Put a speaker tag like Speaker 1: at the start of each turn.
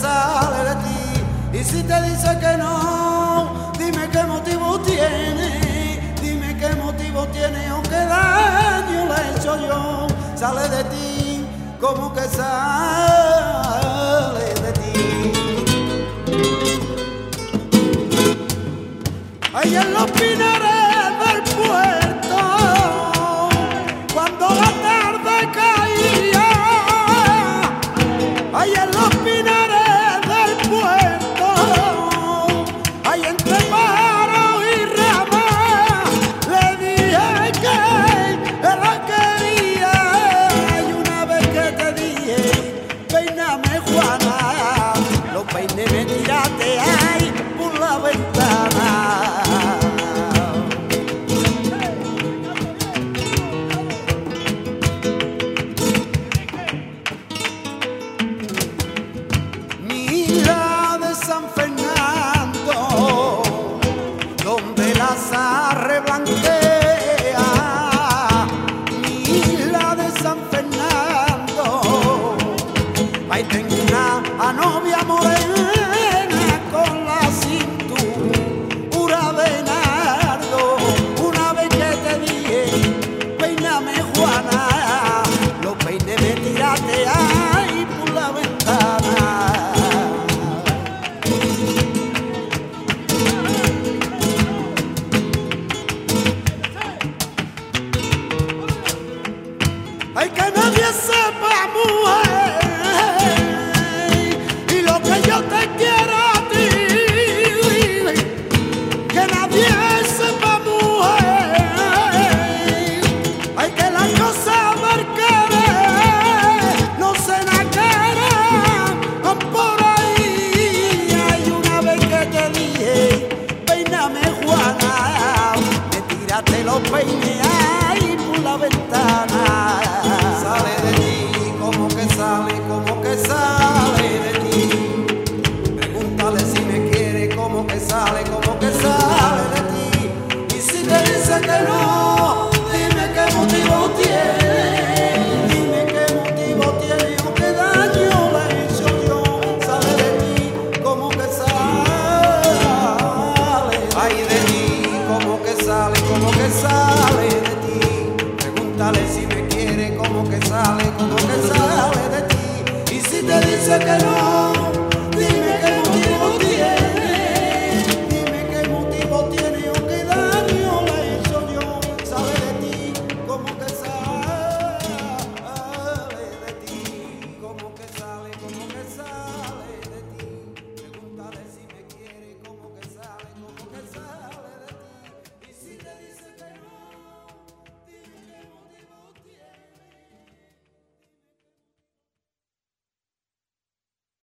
Speaker 1: sale de ti. Y si te dice que no, dime qué motivo tiene, dime qué motivo tiene o qué daño le he hecho yo. Sale de ti, como que sale de ti. Ahí en los pinares del puerto, cuando la tarde caía, ahí en los pinares del puerto, ahí entre pájaros y ramas, le dije que la quería. Y una vez que te dije, peíname Juana, los peines me tiraste ahí por la ventana. San Fernando, donde las arreblanquea, mi isla de San Fernando, ahí tengo una novia morena con la cintura de nardo. Una vez que te dije, peíname Juana, los peines me tiraste ahí por la ventana. Ay, que nadie sepa, mujer, y lo que yo te quiero a ti, que nadie sepa, mujer, ay, que las cosas del querer no se naqueran por ahí. Hay una vez que te dije, peíname Juana, me tiraste los peines ahí por la ventana. Sale de ti, como que sale de ti. Pregúntale si me quiere, como que sale de ti. Y si te dice que no, dime qué motivo tiene, dime qué motivo tiene o qué daño le he hecho yo. Sale de ti, como que sale, ay de ti, como que sale de ti. Pregúntale si me quiere, como que sale de ti. Y si te dice que no,